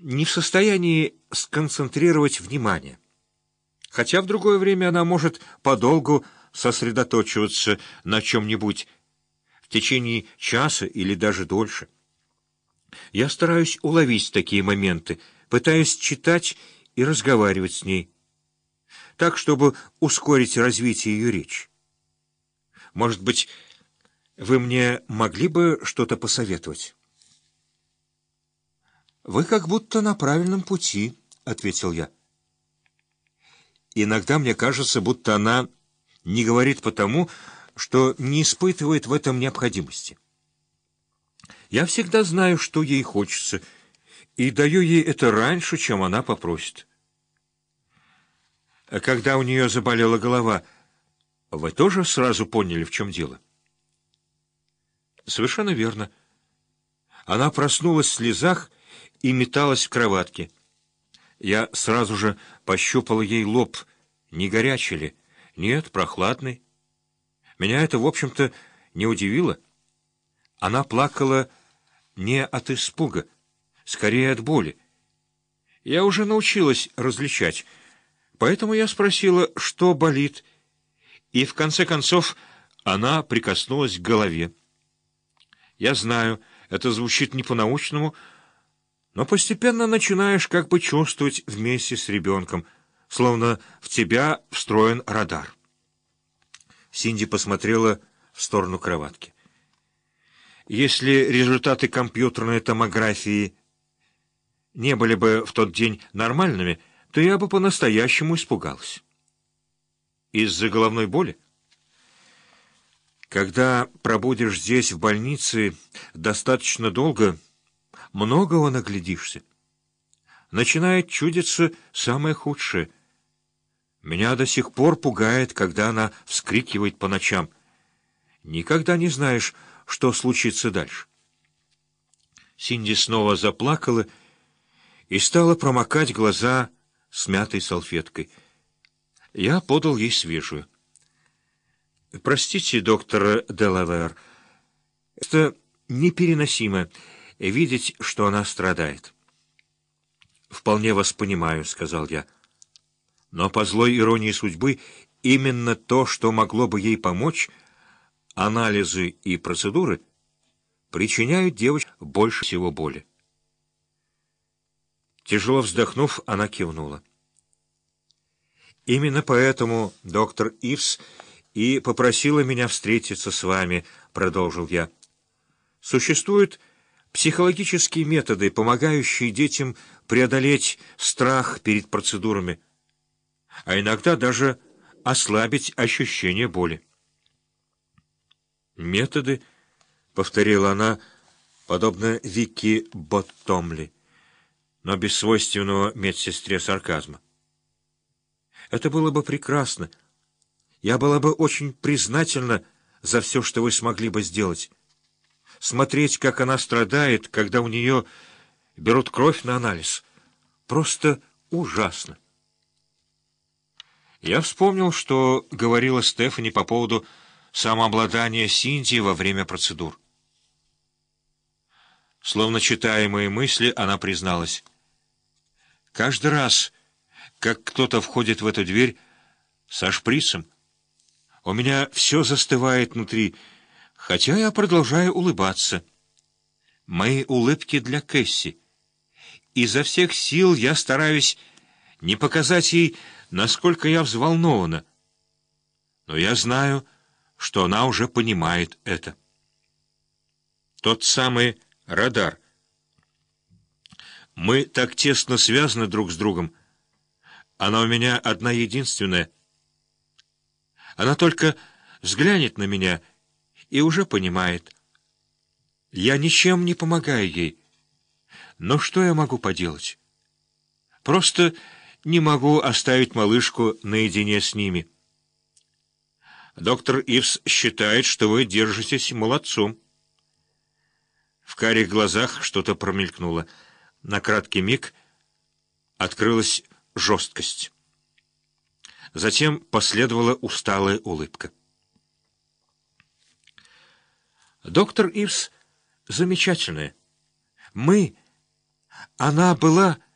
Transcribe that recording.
не в состоянии сконцентрировать внимание, хотя в другое время она может подолгу сосредоточиваться на чем-нибудь в течение часа или даже дольше. Я стараюсь уловить такие моменты, пытаюсь читать и разговаривать с ней, так, чтобы ускорить развитие ее речи. Может быть, вы мне могли бы что-то посоветовать? «Вы как будто на правильном пути», — ответил я. Иногда мне кажется, будто она не говорит потому, что не испытывает в этом необходимости. Я всегда знаю, что ей хочется, и даю ей это раньше, чем она попросит. А когда у нее заболела голова, вы тоже сразу поняли, в чем дело? Совершенно верно. Она проснулась в слезах и металась в кроватке. Я сразу же пощупал ей лоб, не горячий ли. Нет, прохладный. Меня это, в общем-то, не удивило. Она плакала не от испуга, скорее от боли. Я уже научилась различать, поэтому я спросила, что болит, и в конце концов она прикоснулась к голове. Я знаю, это звучит не по-научному, но постепенно начинаешь как бы чувствовать вместе с ребенком, словно в тебя встроен радар. Синди посмотрела в сторону кроватки. Если результаты компьютерной томографии не были бы в тот день нормальными, то я бы по-настоящему испугалась. Из-за головной боли? Когда пробудешь здесь, в больнице, достаточно долго, многого наглядишься. Начинает чудиться самое худшее. Меня до сих пор пугает, когда она вскрикивает по ночам. Никогда не знаешь, что случится дальше. Синди снова заплакала и стала промокать глаза смятой салфеткой. Я подал ей свежую. «Простите, доктор Делавер, это непереносимо — видеть, что она страдает». «Вполне вас понимаю», — сказал я. «Но по злой иронии судьбы именно то, что могло бы ей помочь, анализы и процедуры, причиняют девочке больше всего боли». Тяжело вздохнув, она кивнула. «Именно поэтому доктор Ивс и попросила меня встретиться с вами», — продолжил я. «Существуют психологические методы, помогающие детям преодолеть страх перед процедурами, а иногда даже ослабить ощущение боли». «Методы», — повторила она, подобно Вики Боттомли, но без свойственного медсестре сарказма. «Это было бы прекрасно. Я была бы очень признательна за все, что вы смогли бы сделать. Смотреть, как она страдает, когда у нее берут кровь на анализ, просто ужасно». Я вспомнил, что говорила Стефани по поводу самообладания Синди во время процедур. Словно читая мои мысли, она призналась: «Каждый раз, как кто-то входит в эту дверь со шприцем, у меня все застывает внутри, хотя я продолжаю улыбаться. Мои улыбки для Кэсси. Изо всех сил я стараюсь не показать ей, насколько я взволнована, но я знаю, что она уже понимает это». Тот самый радар. Мы так тесно связаны друг с другом. Она у меня одна единственная. Она только взглянет на меня и уже понимает. Я ничем не помогаю ей. Но что я могу поделать? Просто не могу оставить малышку наедине с ними. Доктор Ивс считает, что вы держитесь молодцом. В карих глазах что-то промелькнуло. На краткий миг открылась жесткость. Затем последовала усталая улыбка. Доктор Ивс замечательная. Мы Она была